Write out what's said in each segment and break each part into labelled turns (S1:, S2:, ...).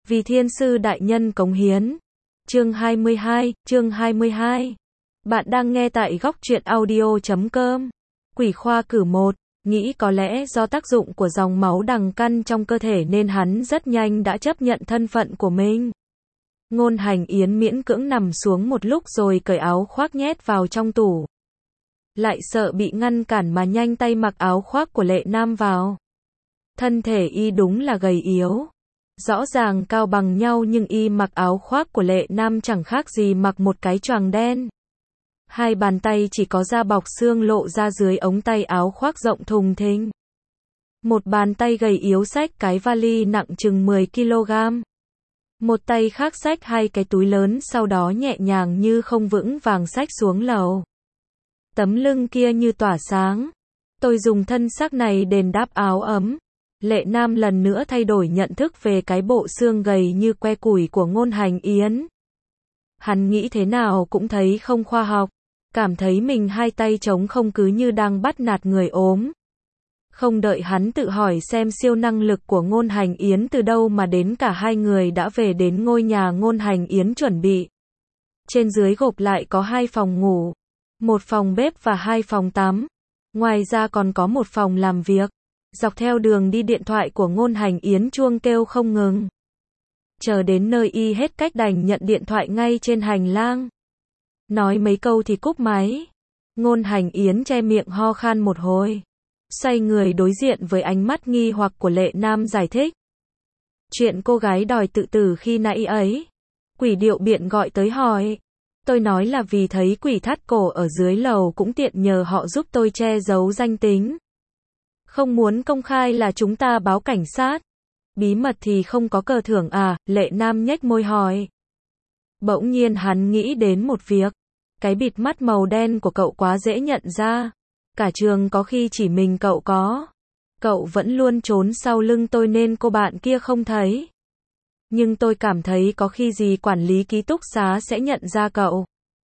S1: Vì thiên sư đại nhân cống hiến. Chương 22. Bạn đang nghe tại góc truyện audio.com. Quỷ khoa cử 1, nghĩ có lẽ do tác dụng của dòng máu đằng căn trong cơ thể nên hắn rất nhanh đã chấp nhận thân phận của mình. Ngôn Hành Yến miễn cưỡng nằm xuống một lúc rồi cởi áo khoác nhét vào trong tủ. Lại sợ bị ngăn cản mà nhanh tay mặc áo khoác của Lệ Nam vào. Thân thể y đúng là gầy yếu. Rõ ràng cao bằng nhau nhưng y mặc áo khoác của Lệ Nam chẳng khác gì mặc một cái choàng đen. Hai bàn tay chỉ có da bọc xương lộ ra dưới ống tay áo khoác rộng thùng thình. Một bàn tay gầy yếu xách cái vali nặng chừng 10 kg. Một tay khác xách hai cái túi lớn sau đó nhẹ nhàng như không vững vàng xách xuống lầu. Tấm lưng kia như tỏa sáng. Tôi dùng thân xác này đền đáp áo ấm. Lệ Nam lần nữa thay đổi nhận thức về cái bộ xương gầy như que củi của Ngôn Hành Yến. Hắn nghĩ thế nào cũng thấy không khoa học, cảm thấy mình hai tay trống không cứ như đang bắt nạt người ốm. Không đợi hắn tự hỏi xem siêu năng lực của Ngôn Hành Yến từ đâu mà đến, cả hai người đã về đến ngôi nhà Ngôn Hành Yến chuẩn bị. Trên dưới gộp lại có 2 phòng ngủ, 1 phòng bếp và 2 phòng tắm. Ngoài ra còn có 1 phòng làm việc. Dọc theo đường đi điện thoại của Ngôn Hành Yến chuông kêu không ngừng. Chờ đến nơi y hết cách đành nhận điện thoại ngay trên hành lang. Nói mấy câu thì cúp máy. Ngôn Hành Yến che miệng ho khan một hồi. Xoay người đối diện với ánh mắt nghi hoặc của Lệ Nam giải thích. Chuyện cô gái đòi tự tử khi nãy ấy. Quỷ điệu biện gọi tới hỏi. Tôi nói là vì thấy quỷ thắt cổ ở dưới lầu cũng tiện nhờ họ giúp tôi che giấu danh tính. Không muốn công khai là chúng ta báo cảnh sát. Bí mật thì không có cờ thưởng à? Lệ Nam nhếch môi hỏi. Bỗng nhiên hắn nghĩ đến một việc. Cái bịt mắt màu đen của cậu quá dễ nhận ra. Cả trường có khi chỉ mình cậu có. Cậu vẫn luôn trốn sau lưng tôi nên cô bạn kia không thấy. Nhưng tôi cảm thấy có khi gì quản lý ký túc xá sẽ nhận ra cậu.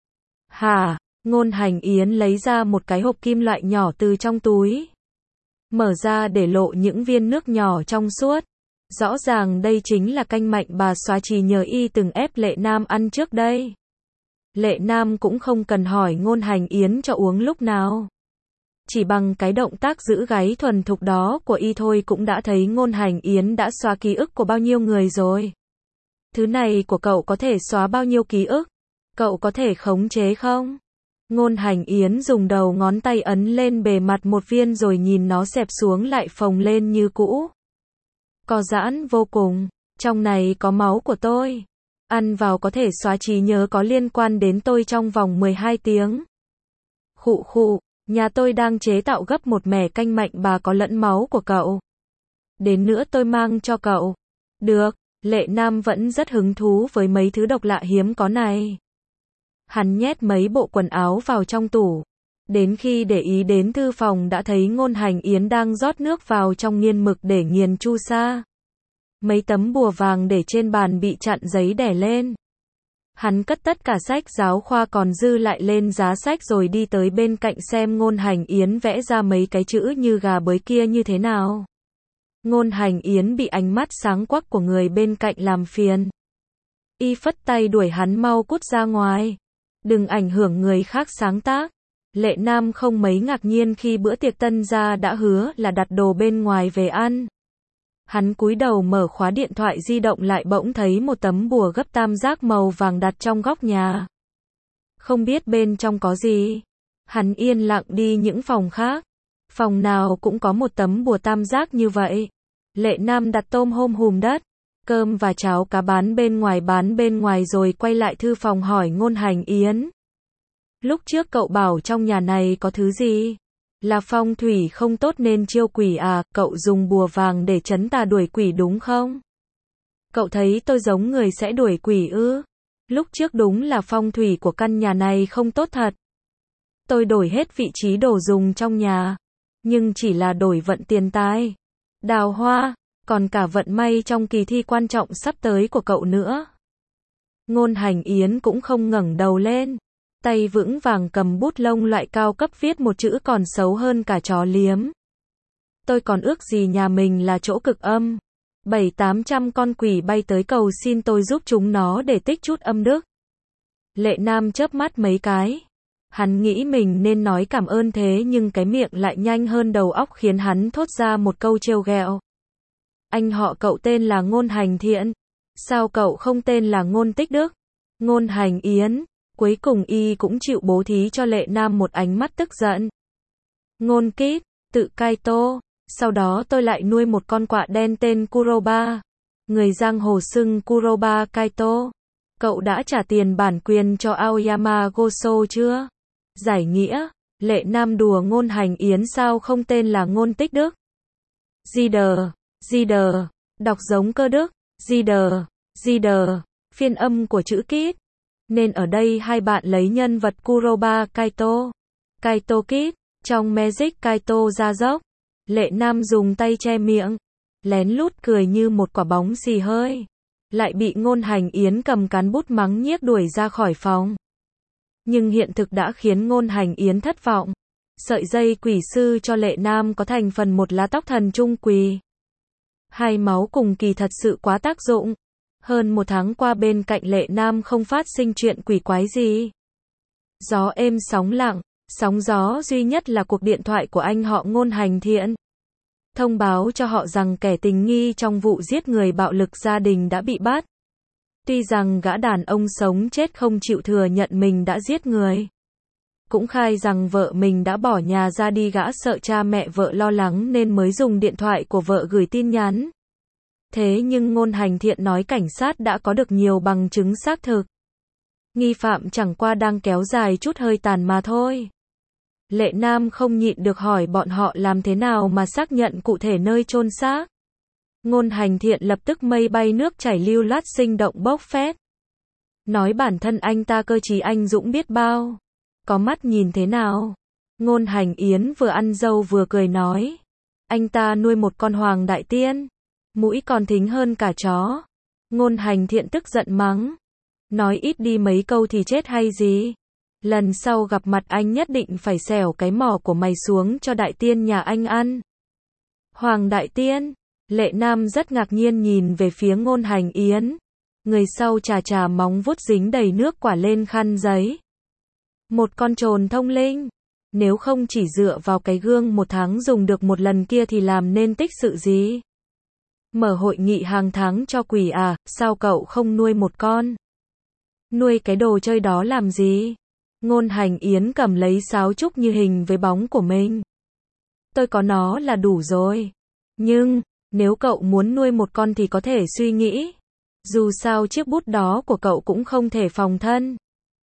S1: Hả? Ngôn Hành Yến lấy ra một cái hộp kim loại nhỏ từ trong túi. Mở ra để lộ những viên nước nhỏ trong suốt. Rõ ràng đây chính là canh mạnh bà xóa trì nhờ y từng ép Lệ Nam ăn trước đây. Lệ Nam cũng không cần hỏi Ngôn Hành Yến cho uống lúc nào. Chỉ bằng cái động tác giữ gáy thuần thục đó của y thôi cũng đã thấy Ngôn Hành Yến đã xóa ký ức của bao nhiêu người rồi. Thứ này của cậu có thể xóa bao nhiêu ký ức? Cậu có thể khống chế không? Ngôn Hành Yến dùng đầu ngón tay ấn lên bề mặt một viên rồi nhìn nó xẹp xuống lại phồng lên như cũ. Co giãn vô cùng. Trong này có máu của tôi. Ăn vào có thể xóa trí nhớ có liên quan đến tôi trong vòng 12 tiếng. Khụ khụ, nhà tôi đang chế tạo gấp một mẻ canh mạnh bà có lẫn máu của cậu. Đến nữa tôi mang cho cậu. Được, Lệ Nam vẫn rất hứng thú với mấy thứ độc lạ hiếm có này. Hắn nhét mấy bộ quần áo vào trong tủ. Đến khi để ý đến thư phòng đã thấy Ngôn Hành Yến đang rót nước vào trong nghiên mực để nghiền chu sa. Mấy tấm bùa vàng để trên bàn bị chặn giấy đè lên. Hắn cất tất cả sách giáo khoa còn dư lại lên giá sách rồi đi tới bên cạnh xem Ngôn Hành Yến vẽ ra mấy cái chữ như gà bới kia như thế nào. Ngôn Hành Yến bị ánh mắt sáng quắc của người bên cạnh làm phiền. Y phất tay đuổi hắn mau cút ra ngoài. Đừng ảnh hưởng người khác sáng tác. Lệ Nam không mấy ngạc nhiên khi bữa tiệc tân gia đã hứa là đặt đồ bên ngoài về ăn. Hắn cúi đầu mở khóa điện thoại di động lại bỗng thấy một tấm bùa gấp tam giác màu vàng đặt trong góc nhà. Không biết bên trong có gì. Hắn yên lặng đi những phòng khác. Phòng nào cũng có một tấm bùa tam giác như vậy. Lệ Nam đặt tôm hôm hùm đất, cơm và cháo cá bán bên ngoài rồi quay lại thư phòng hỏi Ngôn Hành Yến. Lúc trước cậu bảo trong nhà này có thứ gì? Là phong thủy không tốt nên chiêu quỷ à? Cậu dùng bùa vàng để trấn tà đuổi quỷ đúng không? Cậu thấy tôi giống người sẽ đuổi quỷ ư? Lúc trước đúng là phong thủy của căn nhà này không tốt thật. Tôi đổi hết vị trí đồ dùng trong nhà. Nhưng chỉ là đổi vận tiền tài, đào hoa, còn cả vận may trong kỳ thi quan trọng sắp tới của cậu nữa. Ngôn Hành Yến cũng không ngẩng đầu lên. Tay vững vàng cầm bút lông loại cao cấp viết một chữ còn xấu hơn cả chó liếm. Tôi còn ước gì nhà mình là chỗ cực âm. 700-800 con quỷ bay tới cầu xin tôi giúp chúng nó để tích chút âm đức. Lệ Nam chớp mắt mấy cái. Hắn nghĩ mình nên nói cảm ơn thế nhưng cái miệng lại nhanh hơn đầu óc khiến hắn thốt ra một câu trêu ghẹo. Anh họ cậu tên là Ngôn Hành Thiện. Sao cậu không tên là Ngôn Tích Đức? Ngôn Hành Yến. Cuối cùng y cũng chịu bố thí cho Lệ Nam một ánh mắt tức giận. Ngôn Kít, tự cai tô. Sau đó tôi lại nuôi một con quạ đen tên Kuroba. Người giang hồ xưng Kuroba Kaito. Cậu đã trả tiền bản quyền cho Aoyama Goso chưa? Giải nghĩa, Lệ Nam đùa Ngôn Hành Yến sao không tên là Ngôn Tích Đức? Di đờ, đọc giống cơ đức, di đờ, phiên âm của chữ Kít. Nên ở đây hai bạn lấy nhân vật Kuroba Kaito Kid, trong Magic Kaito ra dốc. Lệ Nam dùng tay che miệng, lén lút cười như một quả bóng xì hơi. Lại bị Ngôn Hành Yến cầm cán bút mắng nhiếc đuổi ra khỏi phòng. Nhưng hiện thực đã khiến Ngôn Hành Yến thất vọng. Sợi dây quỷ sư cho Lệ Nam có thành phần một lá tóc thần trung quỳ. Hai máu cùng kỳ thật sự quá tác dụng. Hơn một tháng qua bên cạnh Lệ Nam không phát sinh chuyện quỷ quái gì. Gió êm sóng lặng, sóng gió duy nhất là cuộc điện thoại của anh họ Ngôn Hành Thiện. Thông báo cho họ rằng kẻ tình nghi trong vụ giết người bạo lực gia đình đã bị bắt. Tuy rằng gã đàn ông sống chết không chịu thừa nhận mình đã giết người. Cũng khai rằng vợ mình đã bỏ nhà ra đi, gã sợ cha mẹ vợ lo lắng nên mới dùng điện thoại của vợ gửi tin nhắn. Thế nhưng Ngôn Hành Thiện nói cảnh sát đã có được nhiều bằng chứng xác thực. Nghi phạm chẳng qua đang kéo dài chút hơi tàn mà thôi. Lệ Nam không nhịn được hỏi bọn họ làm thế nào mà xác nhận cụ thể nơi chôn xác. Ngôn Hành Thiện lập tức mây bay nước chảy lưu loát sinh động bốc phét. Nói bản thân anh ta cơ trí anh dũng biết bao. Có mắt nhìn thế nào? Ngôn Hành Yến vừa ăn dâu vừa cười nói. Anh ta nuôi một con hoàng đại tiên. Mũi còn thính hơn cả chó. Ngôn Hành Thiện tức giận mắng. Nói ít đi mấy câu thì chết hay gì? Lần sau gặp mặt anh nhất định phải xẻo cái mỏ của mày xuống cho đại tiên nhà anh ăn. Hoàng đại tiên? Lệ Nam rất ngạc nhiên nhìn về phía Ngôn Hành Yến. Người sau chà móng vuốt dính đầy nước quả lên khăn giấy. Một con trồn thông linh. Nếu không chỉ dựa vào cái gương một tháng dùng được một lần kia thì làm nên tích sự gì? Mở hội nghị hàng tháng cho quỷ à, sao cậu không nuôi một con? Nuôi cái đồ chơi đó làm gì? Ngôn Hành Yến cầm lấy sáo trúc như hình với bóng của mình. Tôi có nó là đủ rồi. Nhưng, nếu cậu muốn nuôi một con thì có thể suy nghĩ. Dù sao chiếc bút đó của cậu cũng không thể phòng thân.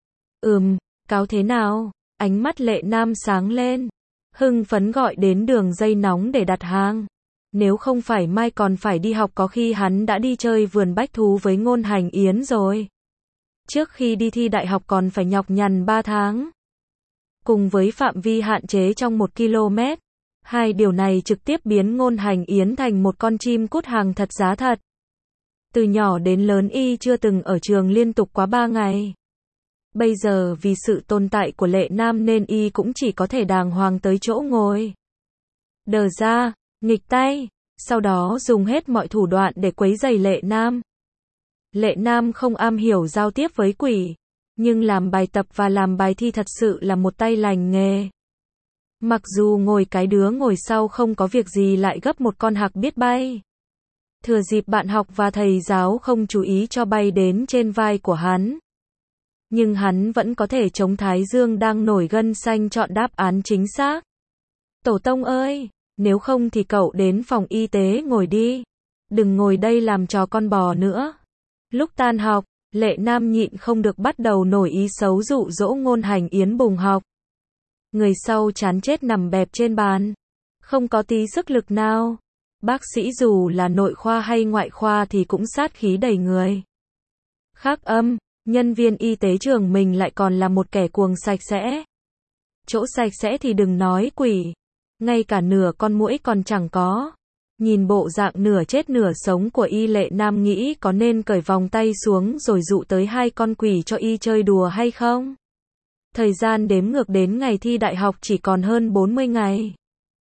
S1: Cáo thế nào? Ánh mắt Lệ Nam sáng lên. Hưng phấn gọi đến đường dây nóng để đặt hàng. Nếu không phải mai còn phải đi học có khi hắn đã đi chơi vườn bách thú với Ngôn Hành Yến rồi. Trước khi đi thi đại học còn phải nhọc nhằn 3 tháng. Cùng với phạm vi hạn chế trong 1 km. Hai điều này trực tiếp biến Ngôn Hành Yến thành một con chim cút hàng thật giá thật. Từ nhỏ đến lớn y chưa từng ở trường liên tục quá 3 ngày. Bây giờ vì sự tồn tại của Lệ Nam nên y cũng chỉ có thể đàng hoàng tới chỗ ngồi. Đờ ra, nghịch tay, sau đó dùng hết mọi thủ đoạn để quấy rầy Lệ Nam. Lệ Nam không am hiểu giao tiếp với quỷ, nhưng làm bài tập và làm bài thi thật sự là một tay lành nghề. Mặc dù ngồi cái đứa ngồi sau không có việc gì lại gấp một con hạc biết bay. Thừa dịp bạn học và thầy giáo không chú ý cho bay đến trên vai của hắn. Nhưng hắn vẫn có thể chống thái dương đang nổi gân xanh chọn đáp án chính xác. Tổ tông ơi, nếu không thì cậu đến phòng y tế ngồi đi. Đừng ngồi đây làm trò con bò nữa. Lúc tan học, Lệ Nam nhịn không được bắt đầu nổi ý xấu dụ dỗ Ngôn Hành Yến bùng học. Người sau chán chết nằm bẹp trên bàn. Không có tí sức lực nào. Bác sĩ dù là nội khoa hay ngoại khoa thì cũng sát khí đầy người. Khác âm, nhân viên y tế trường mình lại còn là một kẻ cuồng sạch sẽ. Chỗ sạch sẽ thì đừng nói quỷ. Ngay cả nửa con muỗi còn chẳng có. Nhìn bộ dạng nửa chết nửa sống của y, Lệ Nam nghĩ có nên cởi vòng tay xuống rồi dụ tới 2 con quỷ cho y chơi đùa hay không? Thời gian đếm ngược đến ngày thi đại học chỉ còn hơn 40 ngày.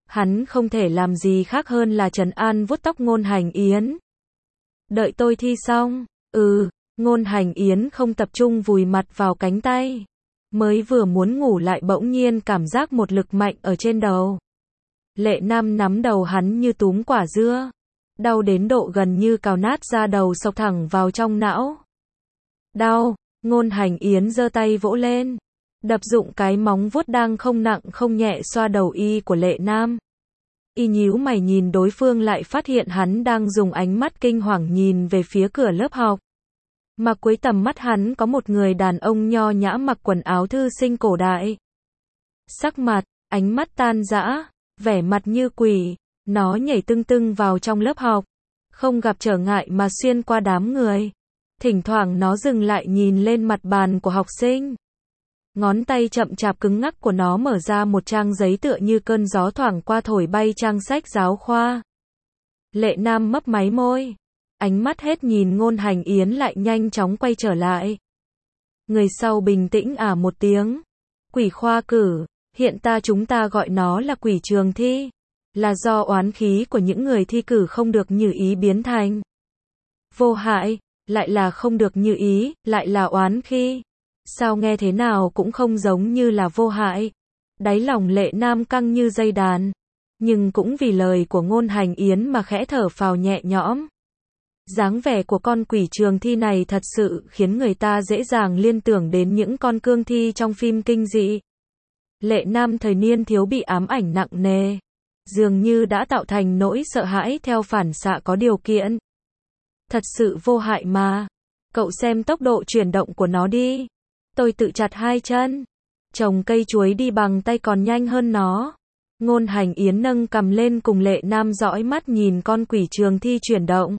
S1: Hắn không thể làm gì khác hơn là trấn an vuốt tóc Ngôn Hành Yến. Đợi tôi thi xong. Ngôn Hành Yến không tập trung vùi mặt vào cánh tay. Mới vừa muốn ngủ lại bỗng nhiên cảm giác một lực mạnh ở trên đầu. Lệ Nam nắm đầu hắn như túm quả dưa. Đau đến độ gần như cào nát da đầu xộc thẳng vào trong não. Đau, Ngôn Hành Yến giơ tay vỗ lên. Đập dụng cái móng vuốt đang không nặng không nhẹ xoa đầu y của Lệ Nam. Y nhíu mày nhìn đối phương lại phát hiện hắn đang dùng ánh mắt kinh hoàng nhìn về phía cửa lớp học. Mà cuối tầm mắt hắn có một người đàn ông nho nhã mặc quần áo thư sinh cổ đại. Sắc mặt, ánh mắt tan rã, vẻ mặt như quỷ, nó nhảy tưng tưng vào trong lớp học, không gặp trở ngại mà xuyên qua đám người. Thỉnh thoảng nó dừng lại nhìn lên mặt bàn của học sinh. Ngón tay chậm chạp cứng ngắc của nó mở ra một trang giấy tựa như cơn gió thoảng qua thổi bay trang sách giáo khoa. Lệ Nam mấp máy môi. Ánh mắt hết nhìn Ngôn Hành Yến lại nhanh chóng quay trở lại. Người sau bình tĩnh một tiếng. Quỷ khoa cử, hiện chúng ta gọi nó là quỷ trường thi. Là do oán khí của những người thi cử không được như ý biến thành. Vô hại, lại là không được như ý, lại là oán khí. Sao nghe thế nào cũng không giống như là vô hại. Đáy lòng Lệ Nam căng như dây đàn. Nhưng cũng vì lời của Ngôn Hành Yến mà khẽ thở phào nhẹ nhõm. Dáng vẻ của con quỷ trường thi này thật sự khiến người ta dễ dàng liên tưởng đến những con cương thi trong phim kinh dị. Lệ Nam thời niên thiếu bị ám ảnh nặng nề. Dường như đã tạo thành nỗi sợ hãi theo phản xạ có điều kiện. Thật sự vô hại mà. Cậu xem tốc độ chuyển động của nó đi. Tôi tự chặt hai chân. Trồng cây chuối đi bằng tay còn nhanh hơn nó. Ngôn Hành Yến nâng cằm lên cùng Lệ Nam dõi mắt nhìn con quỷ trường thi chuyển động.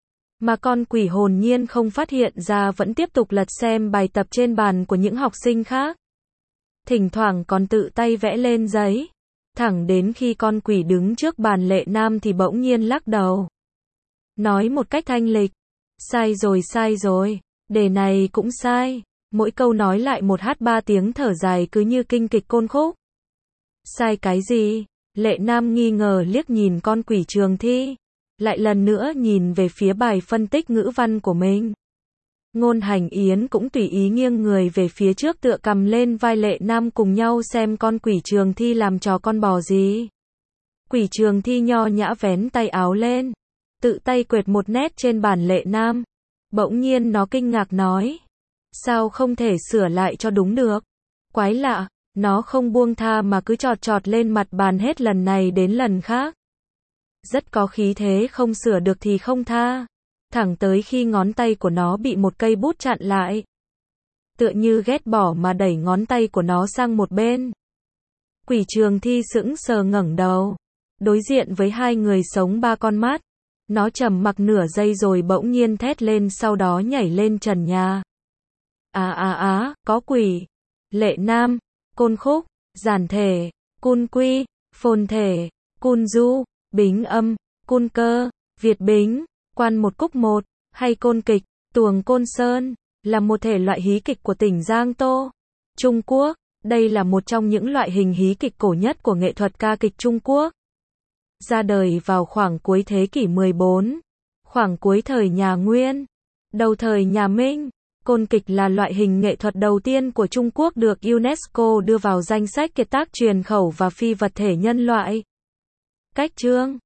S1: Mà con quỷ hồn nhiên không phát hiện ra vẫn tiếp tục lật xem bài tập trên bàn của những học sinh khác. Thỉnh thoảng còn tự tay vẽ lên giấy. Thẳng đến khi con quỷ đứng trước bàn Lệ Nam thì bỗng nhiên lắc đầu. Nói một cách thanh lịch. Sai rồi. Đề này cũng sai. Mỗi câu nói lại một hát ba tiếng thở dài cứ như kinh kịch côn khúc. Sai cái gì? Lệ Nam nghi ngờ liếc nhìn con quỷ trường thi. Lại lần nữa nhìn về phía bài phân tích ngữ văn của mình. Ngôn Hành Yến cũng tùy ý nghiêng người về phía trước tựa cầm lên vai Lệ Nam cùng nhau xem con quỷ trường thi làm trò con bò gì. Quỷ trường thi nho nhã vén tay áo lên. Tự tay quệt một nét trên bàn Lệ Nam. Bỗng nhiên nó kinh ngạc nói. Sao không thể sửa lại cho đúng được? Quái lạ, nó không buông tha mà cứ chọt lên mặt bàn hết lần này đến lần khác. Rất có khí thế không sửa được thì không tha. Thẳng tới khi ngón tay của nó bị một cây bút chặn lại. Tựa như ghét bỏ mà đẩy ngón tay của nó sang một bên. Quỷ trường thi sững sờ ngẩng đầu. Đối diện với hai người sống ba con mắt. Nó trầm mặc nửa giây rồi bỗng nhiên thét lên sau đó nhảy lên trần nhà. Có quỷ. Lệ Nam, côn khúc, giản thể, cun quy, phồn thể, cun du, bính âm, cun cơ, Việt bính, quan một cúc một, hay côn kịch, tuồng côn sơn, là một thể loại hí kịch của tỉnh Giang Tô, Trung Quốc. Đây là một trong những loại hình hí kịch cổ nhất của nghệ thuật ca kịch Trung Quốc. Ra đời vào khoảng cuối thế kỷ 14, khoảng cuối thời nhà Nguyên, đầu thời nhà Minh. Côn kịch là loại hình nghệ thuật đầu tiên của Trung Quốc được UNESCO đưa vào danh sách kiệt tác truyền khẩu và phi vật thể nhân loại. Cách chương